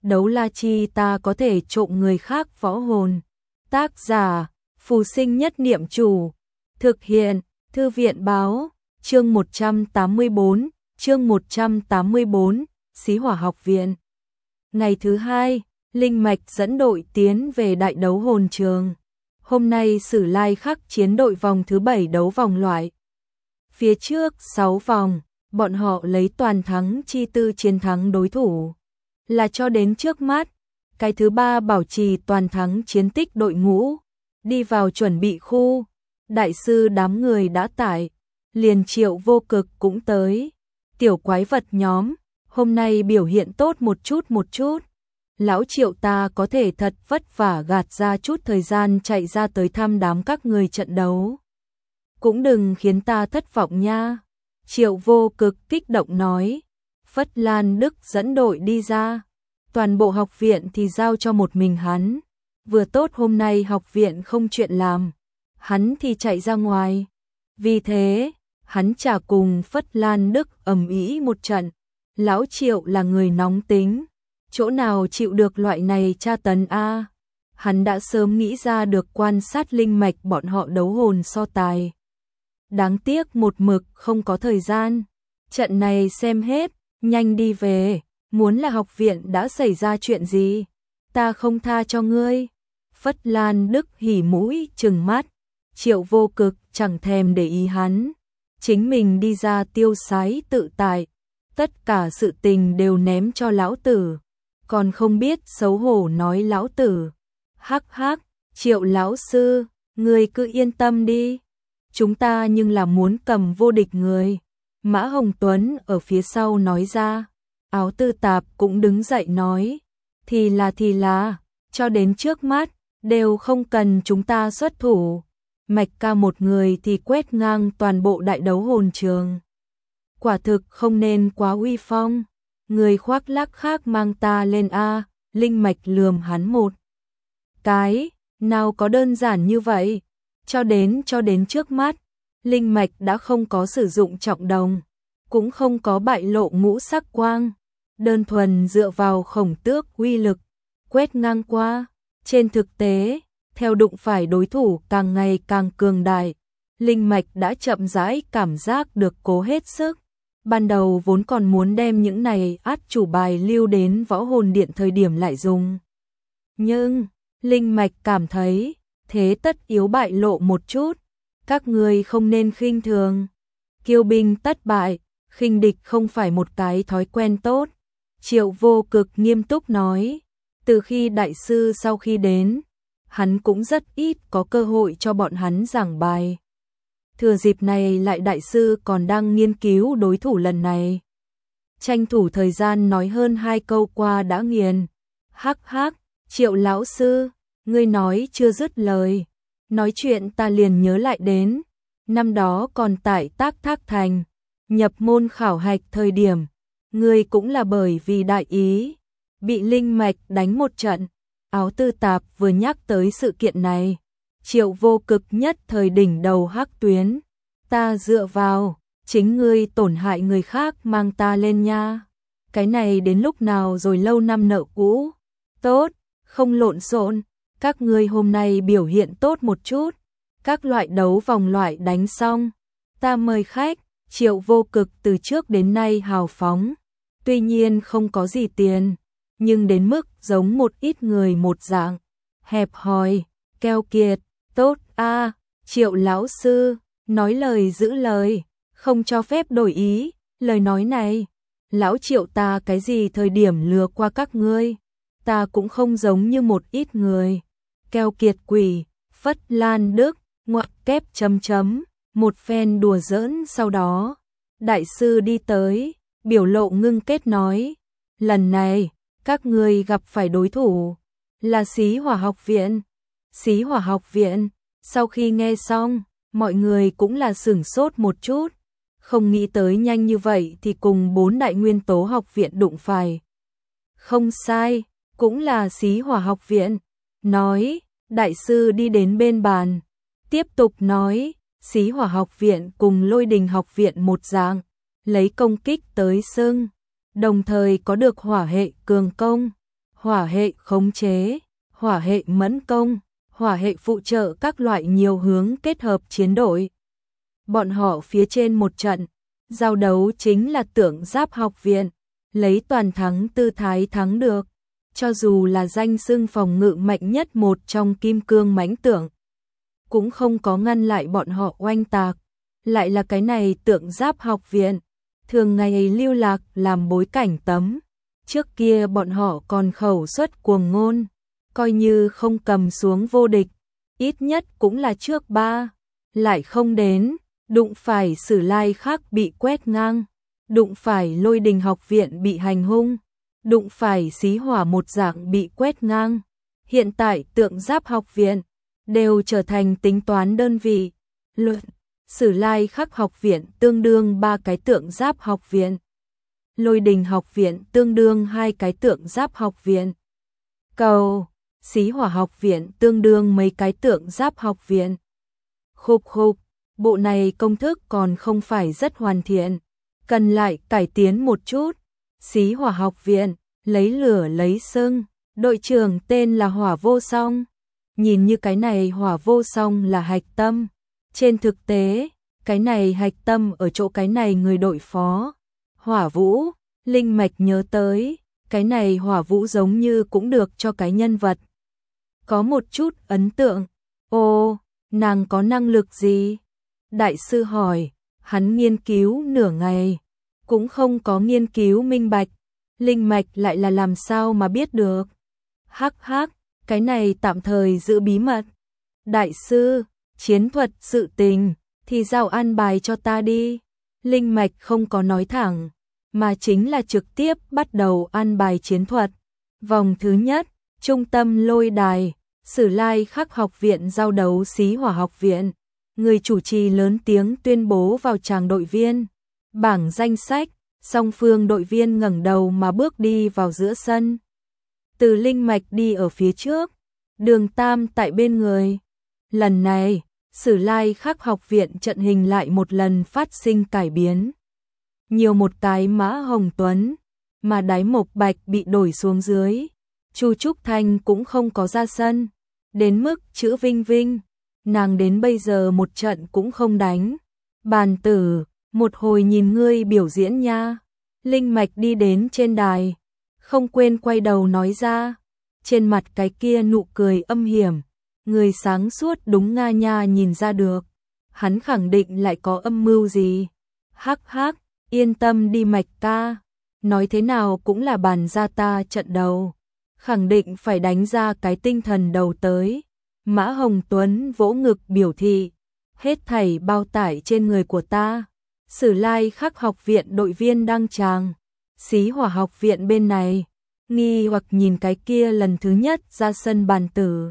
đấu la chi ta có thể trộm người khác võ hồn. Tác giả, Phù Sinh Nhất Niệm Chủ. Thực hiện, Thư viện Báo. Chương 184, chương 184, Xí Hỏa Học Viện. Ngày thứ hai, Linh Mạch dẫn đội tiến về đại đấu hồn trường. Hôm nay Sử Lai Khắc chiến đội vòng thứ 7 đấu vòng loại. Phía trước 6 vòng, bọn họ lấy toàn thắng chi tư chiến thắng đối thủ. Là cho đến trước mắt, cái thứ 3 bảo trì toàn thắng chiến tích đội ngũ. Đi vào chuẩn bị khu, đại sư đám người đã tải, liền Triệu Vô Cực cũng tới. Tiểu quái vật nhóm, hôm nay biểu hiện tốt một chút. Lão Triệu ta có thể thật vất vả gạt ra chút thời gian chạy ra tới thăm đám các người trận đấu. Cũng đừng khiến ta thất vọng nha. Triệu Vô Cực kích động nói. Phất Lan Đức dẫn đội đi ra. Toàn bộ học viện thì giao cho một mình hắn. Vừa tốt hôm nay học viện không chuyện làm. Hắn thì chạy ra ngoài. Vì thế, hắn chả cùng Phất Lan Đức ầm ĩ một trận. Lão Triệu là người nóng tính. Chỗ nào chịu được loại này tra tấn a? Hắn đã sớm nghĩ ra được quan sát linh mạch bọn họ đấu hồn so tài. Đáng tiếc một mực không có thời gian. Trận này xem hết, nhanh đi về. Muốn là học viện đã xảy ra chuyện gì? Ta không tha cho ngươi. Phất Lan Đức hỉ mũi trừng mắt. Triệu Vô Cực chẳng thèm để ý hắn. Chính mình đi ra tiêu sái tự tại. Tất cả sự tình đều ném cho lão tử. Còn không biết xấu hổ nói lão tử. Hắc hắc, Triệu lão sư, ngươi cứ yên tâm đi. Chúng ta nhưng là muốn cầm vô địch người. Mã Hồng Tuấn ở phía sau nói ra. Áo Tư Tạp cũng đứng dậy nói. Thì là, cho đến trước mắt, đều không cần chúng ta xuất thủ. Mạch ca một người thì quét ngang toàn bộ đại đấu hồn trường. Quả thực không nên quá uy phong. Người khoác lác khác mang ta lên a. Linh Mạch lườm hắn một cái, nào có đơn giản như vậy. Cho đến trước mắt, Linh Mạch đã không có sử dụng trọng đồng, cũng không có bại lộ ngũ sắc quang, đơn thuần dựa vào khổng tước uy lực, quét ngang qua. Trên thực tế, theo đụng phải đối thủ càng ngày càng cường đại, Linh Mạch đã chậm rãi cảm giác được cố hết sức. Ban đầu vốn còn muốn đem những này át chủ bài lưu đến võ hồn điện thời điểm lại dùng. Nhưng, Linh Mạch cảm thấy, thế tất yếu bại lộ một chút. Các người không nên khinh thường. Kiêu binh tất bại, khinh địch không phải một cái thói quen tốt. Triệu Vô Cực nghiêm túc nói. Từ khi đại sư sau khi đến, hắn cũng rất ít có cơ hội cho bọn hắn giảng bài. Thừa dịp này lại đại sư còn đang nghiên cứu đối thủ lần này. Tranh thủ thời gian nói hơn 2 câu qua đã nghiền. Hắc hắc, Triệu lão sư, ngươi nói chưa dứt lời. Nói chuyện ta liền nhớ lại đến. Năm đó còn tại Tác Thác Thành, nhập môn khảo hạch thời điểm. Ngươi cũng là bởi vì đại ý, bị Linh Mạch đánh một trận. Áo Tư Tạp vừa nhắc tới sự kiện này. Triệu Vô Cực nhất thời đỉnh đầu hắc tuyến. Ta dựa vào, chính ngươi tổn hại người khác mang ta lên nha. Cái này đến lúc nào rồi lâu năm nợ cũ. Tốt, không lộn xộn, các ngươi hôm nay biểu hiện tốt một chút. Các loại đấu vòng loại đánh xong, ta mời khách. Triệu Vô Cực từ trước đến nay hào phóng. Tuy nhiên không có gì tiền, nhưng đến mức giống một ít người một dạng. Hẹp hòi, keo kiệt. Tốt a, Triệu lão sư, nói lời giữ lời, không cho phép đổi ý. Lời nói này, lão Triệu ta cái gì thời điểm lừa qua các ngươi. Ta cũng không giống như một ít người. Keo kiệt quỷ. Phất Lan Đức, ngoặc kép chấm chấm, một phen đùa giỡn. Sau đó, đại sư đi tới, biểu lộ ngưng kết nói. Lần này, các ngươi gặp phải đối thủ là Xí Hỏa học viện. Xí Hỏa học viện. Sau khi nghe xong, mọi người cũng là sửng sốt một chút. Không nghĩ tới nhanh như vậy thì cùng 4 đại nguyên tố học viện đụng phải. Không sai, cũng là Xí Hỏa học viện. Nói, đại sư đi đến bên bàn. Tiếp tục nói, Xí Hỏa học viện cùng Lôi Đình học viện một dạng, lấy công kích tới xưng. Đồng thời có được hỏa hệ cường công. hỏa hệ khống chế, hỏa hệ mẫn công, hỏa hệ phụ trợ các loại nhiều hướng kết hợp chiến đội. Bọn họ phía trên một trận, giao đấu chính là Tượng Giáp học viện, lấy toàn thắng tư thái thắng được, cho dù là danh xưng phòng ngự mạnh nhất một trong kim cương mãnh tượng, cũng không có ngăn lại bọn họ oanh tạc. Lại là cái này Tượng Giáp học viện, thường ngày lưu lạc làm bối cảnh tấm. Trước kia bọn họ còn khẩu suất cuồng ngôn, coi như không cầm xuống vô địch, ít nhất cũng là trước 3, lại không đến, đụng phải Sử Lai Khắc bị quét ngang, đụng phải Lôi Đình học viện bị hành hung, đụng phải Xí Hỏa một dạng bị quét ngang. Hiện tại Tượng Giáp học viện đều trở thành tính toán đơn vị. Luận, Sử Lai Khắc học viện tương đương 3 cái Tượng Giáp học viện. Lôi Đình học viện tương đương 2 cái Tượng Giáp học viện. Cầu, Xí Hỏa học viện tương đương mấy cái Tượng Giáp học viện. Khục khục, bộ này công thức còn không phải rất hoàn thiện, cần lại cải tiến một chút. Xí Hỏa học viện, lấy lửa lấy sưng, đội trưởng tên là Hỏa Vô Song. Nhìn như cái này Hỏa Vô Song là hạch tâm, trên thực tế, cái này hạch tâm ở chỗ cái này người đội phó. Hỏa Vũ, Linh Mạch nhớ tới, cái này Hỏa Vũ giống như cũng được cho cái nhân vật có một chút ấn tượng. Ô, nàng có năng lực gì? Đại sư hỏi, hắn nghiên cứu nửa ngày, cũng không có nghiên cứu minh bạch. Linh Mạch lại là làm sao mà biết được? Hắc hắc, cái này tạm thời giữ bí mật. Đại sư, chiến thuật sự tình, thì giao an bài cho ta đi. Linh Mạch không có nói thẳng, mà chính là trực tiếp bắt đầu an bài chiến thuật. Vòng thứ nhất, trung tâm lôi đài, Sử Lai Khắc học viện giao đấu Xí Hỏa học viện. Người chủ trì lớn tiếng tuyên bố vào tràng đội viên. Bảng danh sách, song phương đội viên ngẩng đầu mà bước đi vào giữa sân. Từ Linh Mạch đi ở phía trước, Đường Tam tại bên người. Lần này, Sử Lai Khắc học viện trận hình lại một lần phát sinh cải biến. Nhiều một cái Mã Hồng Tuấn, mà Đái Mộc Bạch bị đổi xuống dưới. Chu Trúc Thanh cũng không có ra sân, đến mức chữ Vinh Vinh, nàng đến bây giờ một trận cũng không đánh. Bàn tử, một hồi nhìn ngươi biểu diễn nha. Linh Mạch đi đến trên đài, không quên quay đầu nói ra, trên mặt cái kia nụ cười âm hiểm. Người sáng suốt đúng nga nha nhìn ra được, hắn khẳng định lại có âm mưu gì. Hắc hắc, yên tâm đi Mạch ca, nói thế nào cũng là bàn ra ta trận đầu, khẳng định phải đánh ra cái tinh thần đầu tới. Mã Hồng Tuấn vỗ ngực biểu thị, hết thảy bao tải trên người của ta. Sử Lai Khắc học viện đội viên đăng tràng, Xí Hỏa học viện bên này, nghi hoặc nhìn cái kia lần thứ nhất ra sân bàn tử.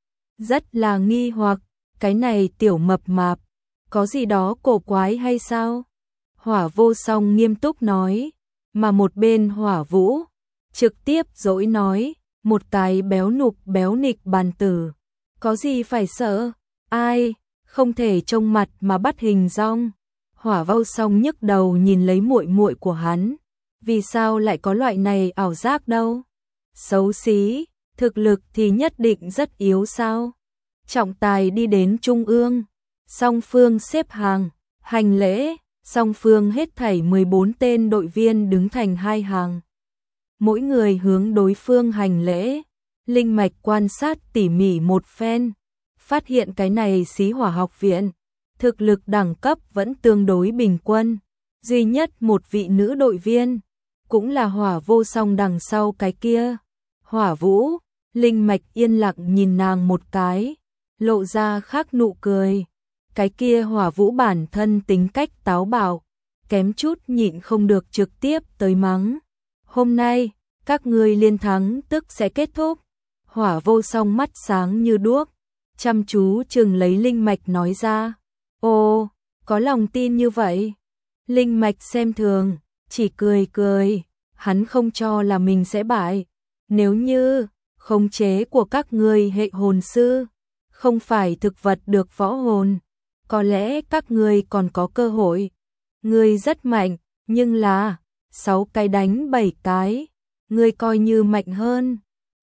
Rất là nghi hoặc, cái này tiểu mập mạp, có gì đó cổ quái hay sao? Hỏa Vô Song nghiêm túc nói, mà một bên Hỏa Vũ trực tiếp dỗi nói, một cái béo nục béo nịch bàn tử, có gì phải sợ, ai, không thể trông mặt mà bắt hình dong. Hỏa Vô Song nhức đầu nhìn lấy muội muội của hắn, vì sao lại có loại này ảo giác đâu? Xấu xí, thực lực thì nhất định rất yếu sao? Trọng tài đi đến trung ương, song phương xếp hàng, hành lễ, song phương hết thảy 14 tên đội viên đứng thành hai hàng. Mỗi người hướng đối phương hành lễ. Linh Mạch quan sát tỉ mỉ một phen, phát hiện cái này Xí Hỏa học viện, thực lực đẳng cấp vẫn tương đối bình quân, duy nhất một vị nữ đội viên, cũng là Hỏa Vô Song đằng sau cái kia. Hỏa Vũ, Linh Mạch yên lặng nhìn nàng một cái, lộ ra khác nụ cười. Cái kia Hỏa Vũ bản thân tính cách táo bạo, kém chút nhịn không được trực tiếp tới mắng. Hôm nay, các ngươi liên thắng tức sẽ kết thúc. Hỏa Vô Song mắt sáng như đuốc, chăm chú chừng lấy Linh Mạch nói ra. Ồ, có lòng tin như vậy? Linh Mạch xem thường, chỉ cười cười, hắn không cho là mình sẽ bại. Nếu như khống chế của các ngươi hệ hồn sư không phải thực vật được võ hồn, có lẽ các ngươi còn có cơ hội. Ngươi rất mạnh, nhưng là 6 cái đánh 7 cái, ngươi coi như mạnh hơn.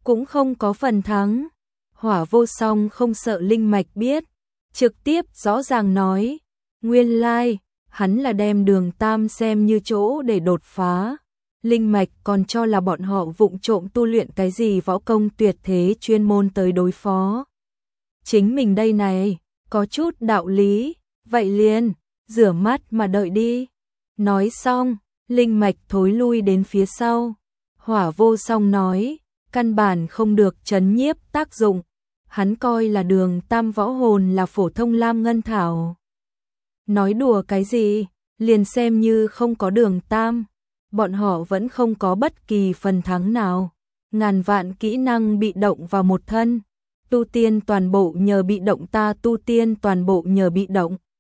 cũng không có phần thắng. Hỏa Vô Song không sợ linh mạch biết, trực tiếp rõ ràng nói, nguyên lai, hắn là đem Đường Tam xem như chỗ để đột phá. Linh mạch còn cho là bọn họ vụng trộm tu luyện cái gì võ công tuyệt thế chuyên môn tới đối phó chính mình đây này, có chút đạo lý, vậy liền, rửa mắt mà đợi đi. Nói xong, linh mạch thối lui đến phía sau. Hỏa Vô Song nói, căn bản không được trấn nhiếp tác dụng, hắn coi là Đường Tam võ hồn là phổ thông lam ngân thảo. Nói đùa cái gì, liền xem như không có Đường Tam, bọn họ vẫn không có bất kỳ phần thắng nào. Ngàn vạn kỹ năng bị động vào một thân, tu tiên toàn bộ nhờ bị động, ta tu tiên toàn bộ nhờ bị động.